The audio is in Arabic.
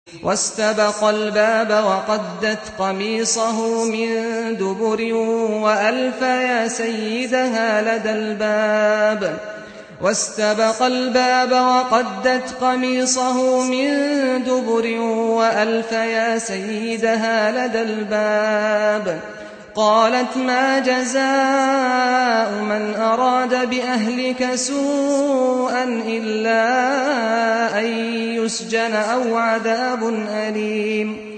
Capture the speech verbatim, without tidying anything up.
واستبق الباب وقدت قميصه من دبر وألف يا سيدها لدى الباب واستبق الباب وقدت قميصه من دبر وألف يا سيدها لدى الباب قالت ما جزاء من أراد بأهلك سوءا إلا أن يسجن أو عذاب أليم